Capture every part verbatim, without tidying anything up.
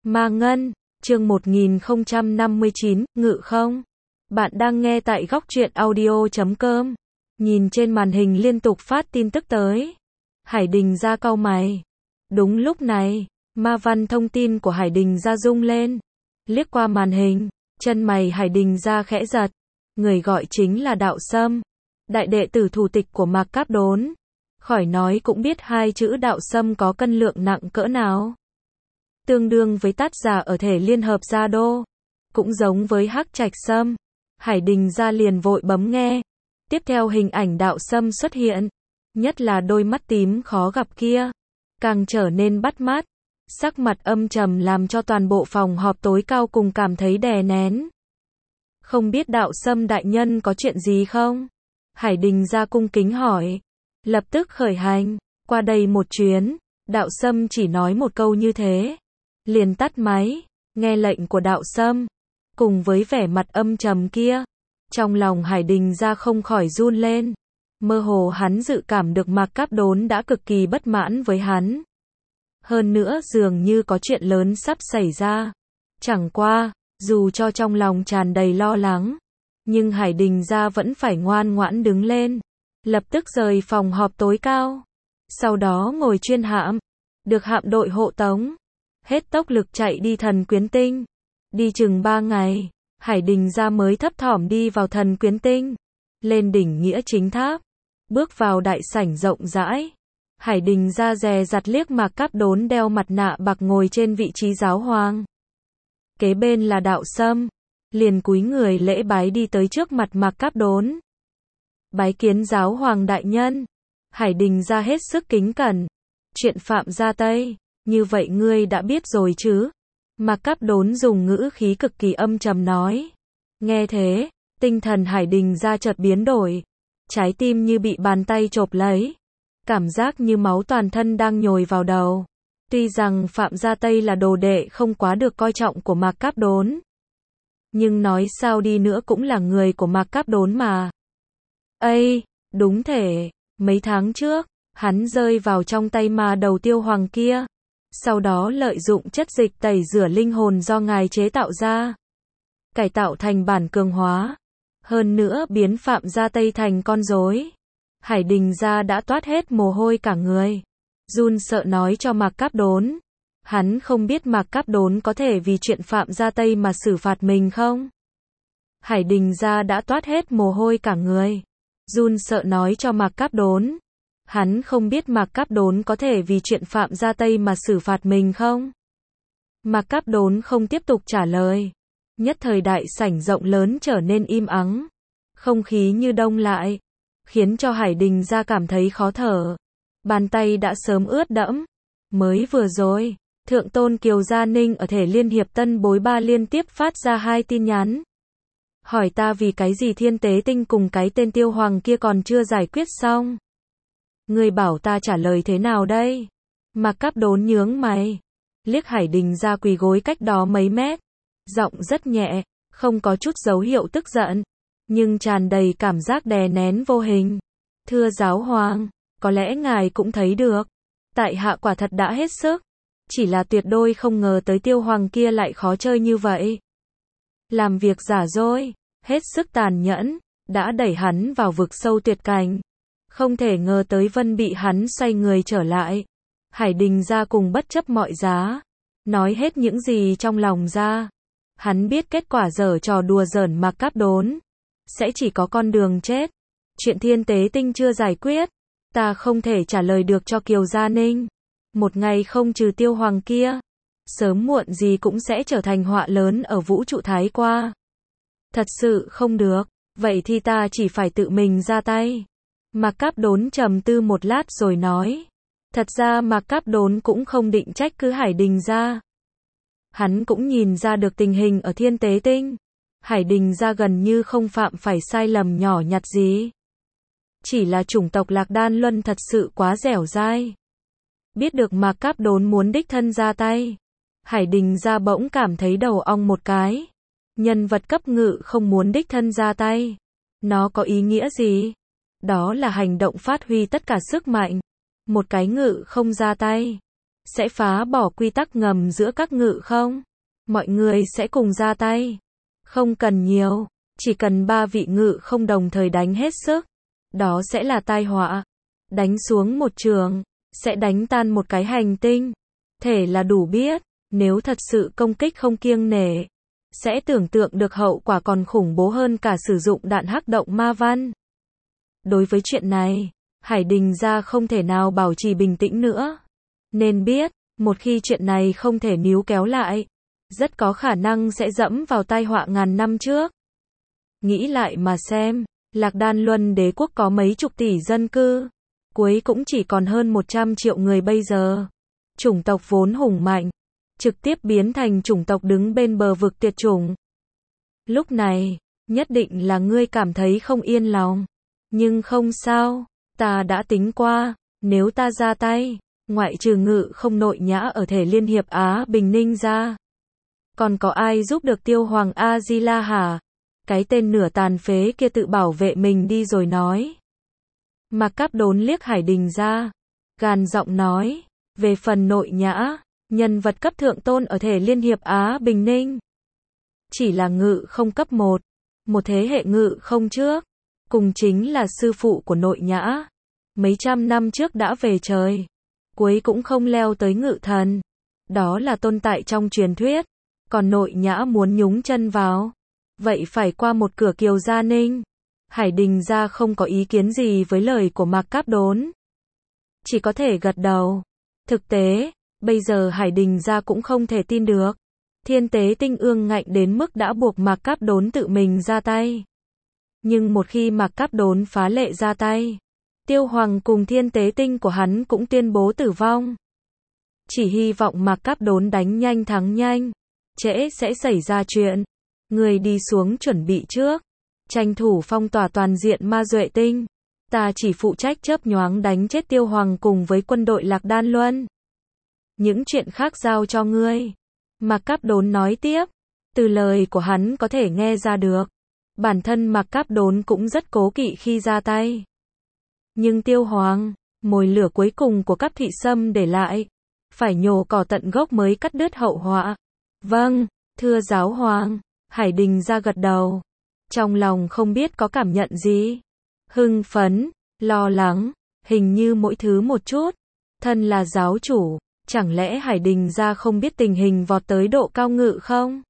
Ma Ngân, chương một nghìn không trăm năm mươi chín, ngự không? Bạn đang nghe tại góc truyện audio chấm com. Nhìn trên màn hình liên tục phát tin tức tới. Hải Đình Gia cau mày. Đúng lúc này, ma văn thông tin của Hải Đình Gia rung lên. Liếc qua màn hình, chân mày Hải Đình Gia khẽ giật. Người gọi chính là Đạo Sâm, đại đệ tử thủ tịch của Mạc Cáp Đốn. Khỏi nói cũng biết hai chữ Đạo Sâm có cân lượng nặng cỡ nào. Tương đương với Tát Giả ở thể liên hợp Gia Đô. Cũng giống với Hắc Trạch Sâm. Hải Đình Gia liền vội bấm nghe. Tiếp theo hình ảnh Đạo Sâm xuất hiện. Nhất là đôi mắt tím khó gặp kia. Càng trở nên bắt mắt. Sắc mặt âm trầm làm cho toàn bộ phòng họp tối cao cùng cảm thấy đè nén. Không biết Đạo Sâm đại nhân có chuyện gì không? Hải Đình Gia cung kính hỏi. Lập tức khởi hành. Qua đây một chuyến. Đạo Sâm chỉ nói một câu như thế. Liền tắt máy. Nghe lệnh của Đạo Sâm. Cùng với vẻ mặt âm trầm kia. Trong lòng Hải Đình Gia không khỏi run lên. Mơ hồ hắn dự cảm được Mạc Cáp Đốn đã cực kỳ bất mãn với hắn. Hơn nữa dường như có chuyện lớn sắp xảy ra. Chẳng qua, dù cho trong lòng tràn đầy lo lắng, nhưng Hải Đình Gia vẫn phải ngoan ngoãn đứng lên. Lập tức rời phòng họp tối cao. Sau đó ngồi chuyên hạm. Được hạm đội hộ tống. Hết tốc lực chạy đi Thần Quyến Tinh. Đi chừng ba ngày, Hải Đình Gia mới thấp thỏm đi vào Thần Quyến Tinh. Lên đỉnh Nghĩa Chính Tháp. Bước vào đại sảnh rộng rãi. Hải Đình Gia dè dặt liếc Mạc Cáp Đốn đeo mặt nạ bạc ngồi trên vị trí giáo hoàng. Kế bên là Đạo Sâm. Liền cúi người lễ bái đi tới trước mặt Mạc Cáp Đốn. Bái kiến giáo hoàng đại nhân. Hải Đình Gia hết sức kính cẩn. Chuyện Phạm Gia Tây, như vậy ngươi đã biết rồi chứ? Mạc Cáp Đốn dùng ngữ khí cực kỳ âm trầm nói. Nghe thế, tinh thần Hải Đình Gia chợt biến đổi. Trái tim như bị bàn tay chộp lấy. Cảm giác như máu toàn thân đang nhồi vào đầu. Tuy rằng Phạm Gia Tây là đồ đệ không quá được coi trọng của Mạc Cáp Đốn. Nhưng nói sao đi nữa cũng là người của Mạc Cáp Đốn mà. Ây, đúng thể, mấy tháng trước, hắn rơi vào trong tay ma đầu tiêu hoàng kia. Sau đó lợi dụng chất dịch tẩy rửa linh hồn do ngài chế tạo ra. Cải tạo thành bản cường hóa. Hơn nữa biến Phạm Gia Tây thành con rối. Hải Đình Gia đã toát hết mồ hôi cả người. Run sợ nói cho Mạc Cáp Đốn. Hắn không biết Mạc Cáp Đốn có thể vì chuyện Phạm Gia Tây mà xử phạt mình không? Hải Đình Gia đã toát hết mồ hôi cả người. Run sợ nói cho Mạc Cáp Đốn. Hắn không biết Mạc Cáp Đốn có thể vì chuyện Phạm Gia Tây mà xử phạt mình không? Mạc Cáp Đốn không tiếp tục trả lời. Nhất thời đại sảnh rộng lớn trở nên im ắng. Không khí như đông lại. Khiến cho Hải Đình Gia cảm thấy khó thở. Bàn tay đã sớm ướt đẫm. Mới vừa rồi, Thượng Tôn Kiều Gia Ninh ở thể Liên Hiệp Tân Bối Ba liên tiếp phát ra hai tin nhắn. Hỏi ta vì cái gì Thiên Tế Tinh cùng cái tên Tiêu Hoàng kia còn chưa giải quyết xong. Ngươi bảo ta trả lời thế nào đây? Mạc Cáp Đốn nhướng mày. Liếc Hải Đình Gia quỳ gối cách đó mấy mét. Giọng rất nhẹ, không có chút dấu hiệu tức giận. Nhưng tràn đầy cảm giác đè nén vô hình. Thưa giáo hoàng, có lẽ ngài cũng thấy được. Tại hạ quả thật đã hết sức. Chỉ là tuyệt đối không ngờ tới Tiêu Hoàng kia lại khó chơi như vậy. Làm việc giả dối, hết sức tàn nhẫn, đã đẩy hắn vào vực sâu tuyệt cảnh. Không thể ngờ tới Vân bị hắn xoay người trở lại. Hải Đình Gia cùng bất chấp mọi giá. Nói hết những gì trong lòng ra. Hắn biết kết quả dở trò đùa giỡn Mạc Cáp Đốn. Sẽ chỉ có con đường chết. Chuyện Thiên Tế Tinh chưa giải quyết. Ta không thể trả lời được cho Kiều Gia Ninh. Một ngày không trừ Tiêu Hoàng kia. Sớm muộn gì cũng sẽ trở thành họa lớn ở vũ trụ Thái qua. Thật sự không được. Vậy thì ta chỉ phải tự mình ra tay. Mạc Cáp Đốn trầm tư một lát rồi nói. Thật ra Mạc Cáp Đốn cũng không định trách cứ Hải Đình Gia. Hắn cũng nhìn ra được tình hình ở Thiên Tế Tinh. Hải Đình Gia gần như không phạm phải sai lầm nhỏ nhặt gì. Chỉ là chủng tộc Lạc Đan Luân thật sự quá dẻo dai. Biết được Mạc Cáp Đốn muốn đích thân ra tay. Hải Đình Gia bỗng cảm thấy đầu ong một cái. Nhân vật cấp ngự không muốn đích thân ra tay. Nó có ý nghĩa gì? Đó là hành động phát huy tất cả sức mạnh. Một cái ngự không ra tay. sẽ phá bỏ quy tắc ngầm giữa các ngự không? Mọi người sẽ cùng ra tay. Không cần nhiều, chỉ cần ba vị ngự không đồng thời đánh hết sức. Đó sẽ là tai họa. Đánh xuống một trường, sẽ đánh tan một cái hành tinh. Thể là đủ biết, nếu thật sự công kích không kiêng nể, sẽ tưởng tượng được hậu quả còn khủng bố hơn cả sử dụng đạn hắc động ma văn. Đối với chuyện này, Hải Đình gia không thể nào bảo trì bình tĩnh nữa. Nên biết, một khi chuyện này không thể níu kéo lại, rất có khả năng sẽ dẫm vào tai họa ngàn năm trước. Nghĩ lại mà xem, Lạc Đan Luân đế quốc có mấy chục tỷ dân cư, cuối cũng chỉ còn hơn một trăm triệu người bây giờ. Chủng tộc vốn hùng mạnh, trực tiếp biến thành chủng tộc đứng bên bờ vực tuyệt chủng. Lúc này, nhất định là ngươi cảm thấy không yên lòng. Nhưng không sao, ta đã tính qua, nếu ta ra tay, ngoại trừ ngự không nội nhã ở thể Liên hiệp Á Bình Ninh ra, còn có ai giúp được Tiêu Hoàng A-di-la hả? Cái tên nửa tàn phế kia tự bảo vệ mình đi rồi nói. Mạc Cáp Đốn liếc Hải Đình ra, gàn giọng nói, về phần nội nhã, nhân vật cấp thượng tôn ở thể Liên hiệp Á Bình Ninh, chỉ là ngự không cấp một, một thế hệ ngự không trước, cùng chính là sư phụ của nội nhã, mấy trăm năm trước đã về trời, cuối cũng không leo tới ngự thần. Đó là tồn tại trong truyền thuyết, còn nội nhã muốn nhúng chân vào, vậy phải qua một cửa Kiều Gia Ninh. Hải Đình gia không có ý kiến gì với lời của Mạc Cáp Đốn, chỉ có thể gật đầu. Thực tế, bây giờ Hải Đình gia cũng không thể tin được, Thiên Tế Tinh ương ngạnh đến mức đã buộc Mạc Cáp Đốn tự mình ra tay. Nhưng một khi Mạc Cáp Đốn phá lệ ra tay, Tiêu Hoàng cùng Thiên Tế Tinh của hắn cũng tuyên bố tử vong. Chỉ hy vọng Mạc Cáp Đốn đánh nhanh thắng nhanh, trễ sẽ xảy ra chuyện. Người đi xuống chuẩn bị trước, tranh thủ phong tỏa toàn diện Ma Duệ Tinh. Ta chỉ phụ trách chớp nhoáng đánh chết Tiêu Hoàng cùng với quân đội Lạc Đan Luân. Những chuyện khác giao cho ngươi. Mạc Cáp Đốn nói tiếp, từ lời của hắn có thể nghe ra được, bản thân Mạc Cáp Đốn cũng rất cố kỵ khi ra tay. Nhưng Tiêu Hoàng, mồi lửa cuối cùng của Cáp Thị Sâm để lại, phải nhổ cỏ tận gốc mới cắt đứt hậu họa. Vâng, thưa giáo hoàng. Hải Đình ra gật đầu, trong lòng không biết có cảm nhận gì. Hưng phấn, lo lắng, hình như mỗi thứ một chút. Thân là giáo chủ, chẳng lẽ Hải Đình ra không biết tình hình vọt tới độ cao ngự không?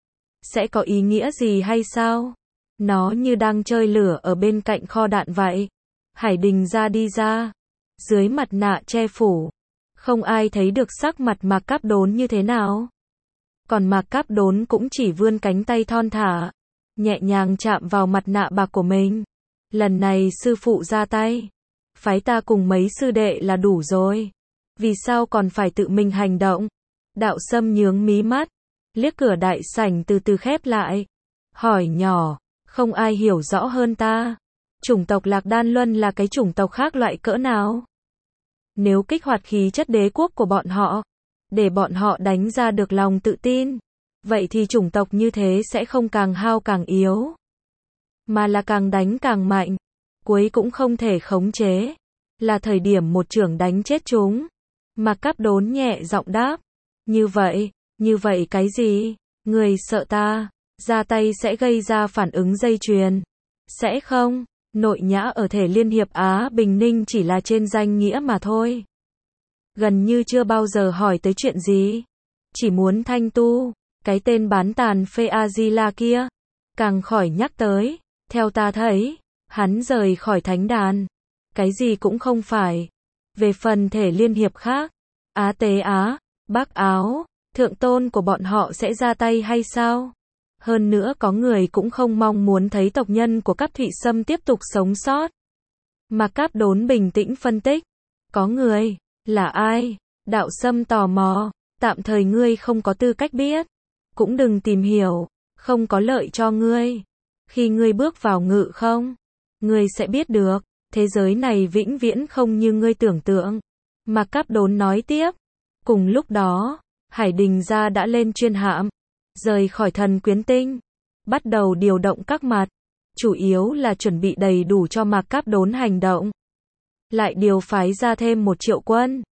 Sẽ có ý nghĩa gì hay sao? Nó như đang chơi lửa ở bên cạnh kho đạn vậy. Hải Đình ra đi ra, dưới mặt nạ che phủ, không ai thấy được sắc mặt Mạc Cáp Đốn như thế nào. Còn Mạc Cáp Đốn cũng chỉ vươn cánh tay thon thả, nhẹ nhàng chạm vào mặt nạ bạc của mình. Lần này sư phụ ra tay, phái ta cùng mấy sư đệ là đủ rồi. Vì sao còn phải tự mình hành động? Đạo Sâm nhướng mí mắt, liếc cửa đại sảnh từ từ khép lại, hỏi nhỏ, không ai hiểu rõ hơn ta. Chủng tộc Lạc Đan Luân là cái chủng tộc khác loại cỡ nào? Nếu kích hoạt khí chất đế quốc của bọn họ, để bọn họ đánh ra được lòng tự tin, vậy thì chủng tộc như thế sẽ không càng hao càng yếu, mà là càng đánh càng mạnh, cuối cũng không thể khống chế. Là thời điểm một chưởng đánh chết chúng. Mạc Cáp Đốn nhẹ giọng đáp, như vậy, như vậy cái gì? Người sợ ta, ra tay sẽ gây ra phản ứng dây chuyền. Sẽ không, nội nhã ở thể Liên hiệp Á Bình Ninh chỉ là trên danh nghĩa mà thôi. Gần như chưa bao giờ hỏi tới chuyện gì. Chỉ muốn thanh tu, cái tên bán tàn phê A-di-la kia, càng khỏi nhắc tới. Theo ta thấy, hắn rời khỏi thánh đàn, cái gì cũng không phải. Về phần thể liên hiệp khác, Á Tế Á, Bắc Áo, thượng tôn của bọn họ sẽ ra tay hay sao? Hơn nữa có người cũng không mong muốn thấy tộc nhân của Cáp Thị Sâm tiếp tục sống sót. Mạc Cáp Đốn bình tĩnh phân tích. Có người, là ai? Đạo Sâm tò mò, tạm thời ngươi không có tư cách biết. Cũng đừng tìm hiểu, không có lợi cho ngươi. Khi ngươi bước vào ngự không, ngươi sẽ biết được, thế giới này vĩnh viễn không như ngươi tưởng tượng. Mạc Cáp Đốn nói tiếp. Cùng lúc đó, Hải Đình gia đã lên chuyên hạm, rời khỏi Thần Quyến Tinh, bắt đầu điều động các mặt, chủ yếu là chuẩn bị đầy đủ cho Mạc Cáp Đốn hành động. Lại điều phái ra thêm một triệu quân,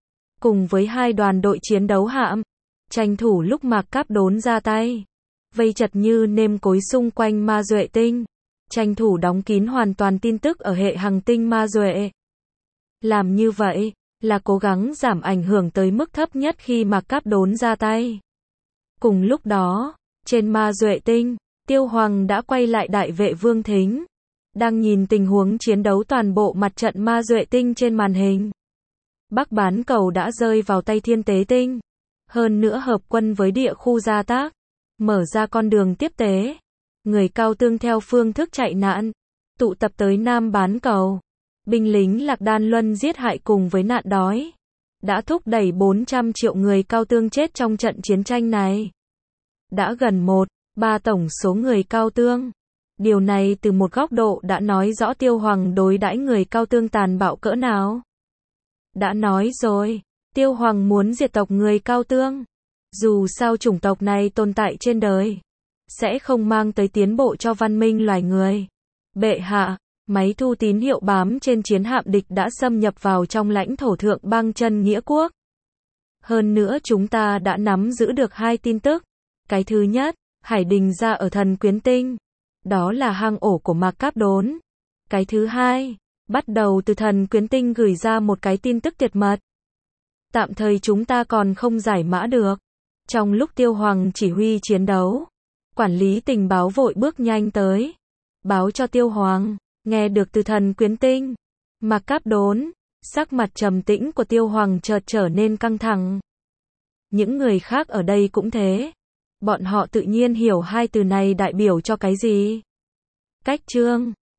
cùng với hai đoàn đội chiến đấu hạm, tranh thủ lúc Mạc Cáp Đốn ra tay, vây chật như nêm cối xung quanh Ma Duệ tinh, tranh thủ đóng kín hoàn toàn tin tức ở hệ hành tinh Ma Duệ. Làm như vậy là cố gắng giảm ảnh hưởng tới mức thấp nhất khi Mạc Cáp Đốn ra tay. Cùng lúc đó, trên Ma Duệ tinh, Tiêu Hoàng đã quay lại Đại Vệ Vương Thính, đang nhìn tình huống chiến đấu toàn bộ mặt trận Ma Duệ tinh trên màn hình. Bắc bán cầu đã rơi vào tay Thiên Tế tinh, hơn nữa hợp quân với địa khu gia tác, mở ra con đường tiếp tế. Người Cao Tương theo phương thức chạy nạn, tụ tập tới Nam bán cầu. Binh lính Lạc Đan Luân giết hại cùng với nạn đói, đã thúc đẩy bốn trăm triệu người Cao Tương chết trong trận chiến tranh này. Đã gần một ba tổng số người Cao Tương. Điều này từ một góc độ đã nói rõ Tiêu Hoàng đối đãi người Cao Tương tàn bạo cỡ nào. Đã nói rồi, Tiêu Hoàng muốn diệt tộc người Cao Tương. Dù sao chủng tộc này tồn tại trên đời, sẽ không mang tới tiến bộ cho văn minh loài người. Bệ hạ, máy thu tín hiệu bám trên chiến hạm địch đã xâm nhập vào trong lãnh thổ thượng băng chân nghĩa quốc. Hơn nữa chúng ta đã nắm giữ được hai tin tức. Cái thứ nhất, Hải Đình Gia ở Thần Quyến Tinh. Đó là hang ổ của Mạc Cáp Đốn. Cái thứ hai, bắt đầu từ Thần Quyến Tinh gửi ra một cái tin tức tuyệt mật. Tạm thời chúng ta còn không giải mã được. Trong lúc Tiêu Hoàng chỉ huy chiến đấu, quản lý tình báo vội bước nhanh tới, báo cho Tiêu Hoàng, nghe được từ Thần Quyến Tinh. Mạc Cáp Đốn, sắc mặt trầm tĩnh của Tiêu Hoàng chợt trở nên căng thẳng. Những người khác ở đây cũng thế. Bọn họ tự nhiên hiểu hai từ này đại biểu cho cái gì. Cách chương